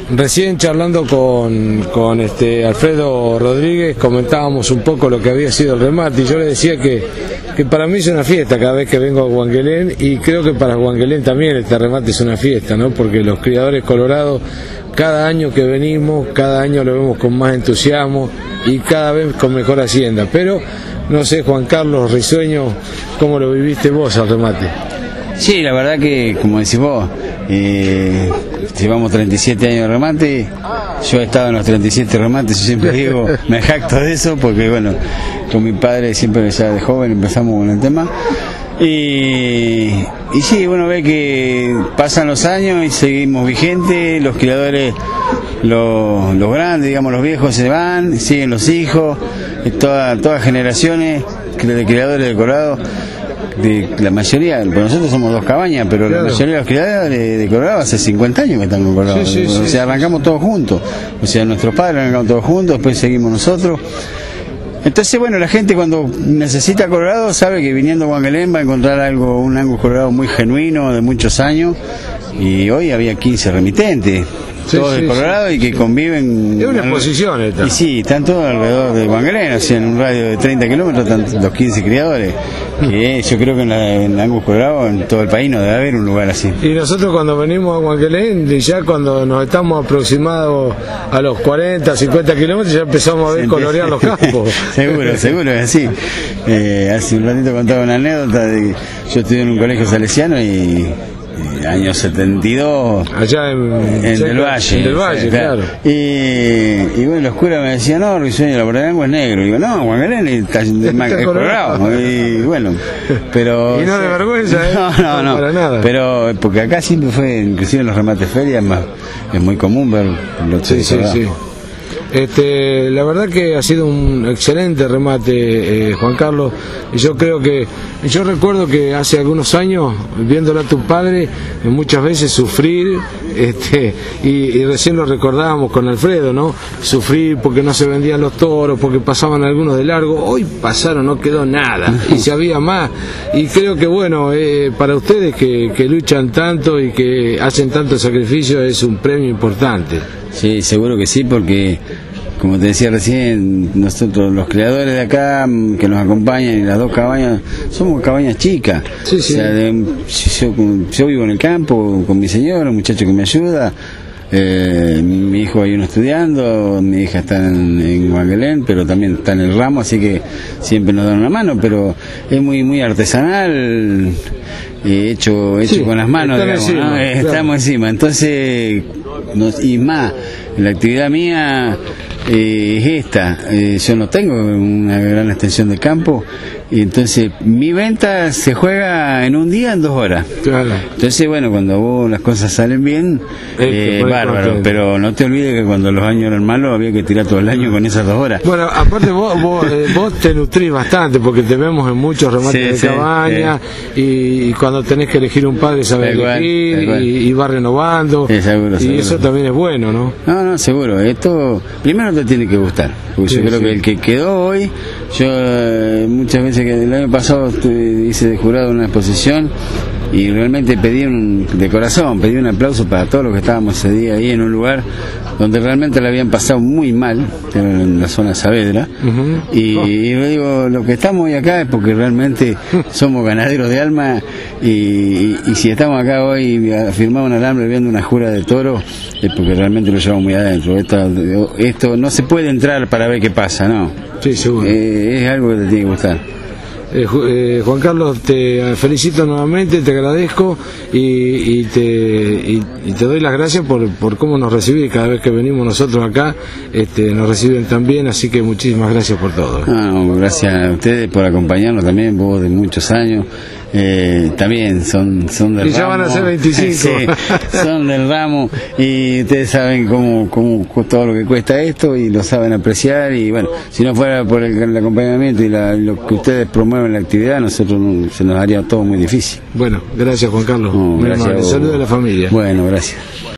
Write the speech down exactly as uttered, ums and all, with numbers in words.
Recién charlando con, con este Alfredo Rodríguez comentábamos un poco lo que había sido el remate y yo le decía que, que para mí es una fiesta cada vez que vengo a Huanguelén, y creo que para Huanguelén también este remate es una fiesta, ¿no? Porque los criadores colorados cada año que venimos, cada año lo vemos con más entusiasmo y cada vez con mejor hacienda. Pero no sé, Juan Carlos Risueño, ¿cómo lo viviste vos al remate? Sí, la verdad que, como decís vos, eh, llevamos treinta y siete años de remate. Yo he estado en los treinta y siete remates, yo siempre digo, me jacto de eso, porque bueno, con mi padre siempre ya de joven empezamos con el tema. Y, y sí, uno ve que pasan los años y seguimos vigentes, los criadores, los, los grandes, digamos, los viejos se van, siguen los hijos, toda, todas generaciones de criadores de Colorado. De la mayoría, pues nosotros somos dos cabañas, pero claro, la mayoría de los criadores de, de Colorado hace cincuenta años que están con Colorado. Sí, sí, o sea, sí, arrancamos todos juntos. O sea, nuestros padres arrancamos todos juntos, después seguimos nosotros. Entonces, bueno, la gente cuando necesita Colorado sabe que viniendo a Huanguelén va a encontrar algo, un Angus Colorado muy genuino, de muchos años. Y hoy había quince remitentes, sí, todos sí, de Colorado, sí, y que sí, conviven. Es una exposición esta. Y sí, están todos alrededor de Huanguelén, o sea, en un radio de treinta kilómetros están los quince criadores. Que yo creo que en, la, en Angus Colorado, en todo el país, no debe haber un lugar así. Y nosotros cuando venimos a Huanguelén, ya cuando nos estamos aproximados a los cuarenta, cincuenta kilómetros, ya empezamos a ver colorear los campos. Seguro, seguro, es así. Eh, hace un ratito contaba una anécdota de que yo estudié en un colegio salesiano y... año setenta y dos, allá en, en Del Valle, en Del Valle, claro. Y, y bueno, los curas me decían, no, Risueño, la verdad es negro. Y digo, no, Huanguelén está es colorado. Y bueno, pero... Y no de vergüenza, ¿eh? No, no, no, para nada. Pero, porque acá siempre fue, inclusive en los remates ferias, más, es muy común ver los sí, sí, sí. Este, la verdad que ha sido un excelente remate, eh, Juan Carlos, y yo creo que, yo recuerdo que hace algunos años, viéndolo a tu padre, muchas veces sufrir, este, y, y recién lo recordábamos con Alfredo, ¿no? Sufrir porque no se vendían los toros, porque pasaban algunos de largo. Hoy pasaron, no quedó nada, y si había más, y creo que bueno, eh, para ustedes que, que luchan tanto y que hacen tanto sacrificio, es un premio importante. Sí, seguro que sí, porque como te decía recién, nosotros los creadores de acá que nos acompañan en las dos cabañas, somos cabañas chicas. Sí, sí. O sea, de, yo, yo vivo en el campo con mi señora, un muchacho que me ayuda, eh, mi hijo hay uno estudiando, mi hija está en, en Huanguelén, pero también está en el ramo, así que siempre nos dan una mano, pero es muy muy artesanal, eh, hecho hecho sí, con las manos, digamos, encima, ¿no? Claro. Estamos encima, entonces, nos, y más, la actividad mía eh, es esta, eh, yo no tengo una gran extensión de campo, y entonces mi venta se juega en un día, en dos horas. Claro. Entonces, bueno, cuando vos las cosas salen bien, eh, eh, bárbaro, pero no te olvides que cuando los años eran malos había que tirar todo el año con esas dos horas. Bueno, aparte vos, vos, eh, vos te nutrís bastante, porque te vemos en muchos remates sí, de sí, cabaña, sí. y, y cuando tenés que elegir un padre sabés elegir, y, y va renovando, sí, seguro, y seguro. Eso también es bueno, ¿no? No, no, seguro, esto primero te tiene que gustar, porque sí, yo creo sí. que el que quedó hoy, yo eh, muchas veces que el año pasado hice de jurado una exposición y realmente pedí un, de corazón, pedí un aplauso para todos los que estábamos ese día ahí en un lugar donde realmente la habían pasado muy mal, en la zona Saavedra, uh-huh. y, oh. y yo digo, lo que estamos hoy acá es porque realmente somos ganaderos de alma, y, y, y si estamos acá hoy firmamos un alambre viendo una jura de toro, es porque realmente lo llevamos muy adentro. Esto, esto no se puede entrar para ver qué pasa, ¿no? Sí, seguro. Eh, es algo que te tiene que gustar. Eh, eh, Juan Carlos, te felicito nuevamente, te agradezco y, y, te, y, y te doy las gracias por, por cómo nos recibís cada vez que venimos nosotros acá, este, nos reciben tan bien, así que muchísimas gracias por todo. No, gracias a ustedes por acompañarnos también, vos de muchos años, eh, también son, son del y ya ramo, van a ser veinticinco. Sí, son del ramo y ustedes saben cómo, cómo todo lo que cuesta esto y lo saben apreciar, y bueno, si no fuera por el, el acompañamiento y la, lo que ustedes promueven en la actividad, nosotros no, se nos haría todo muy difícil. Bueno, gracias Juan Carlos. No, gracias. Saludos a la familia. Bueno, gracias.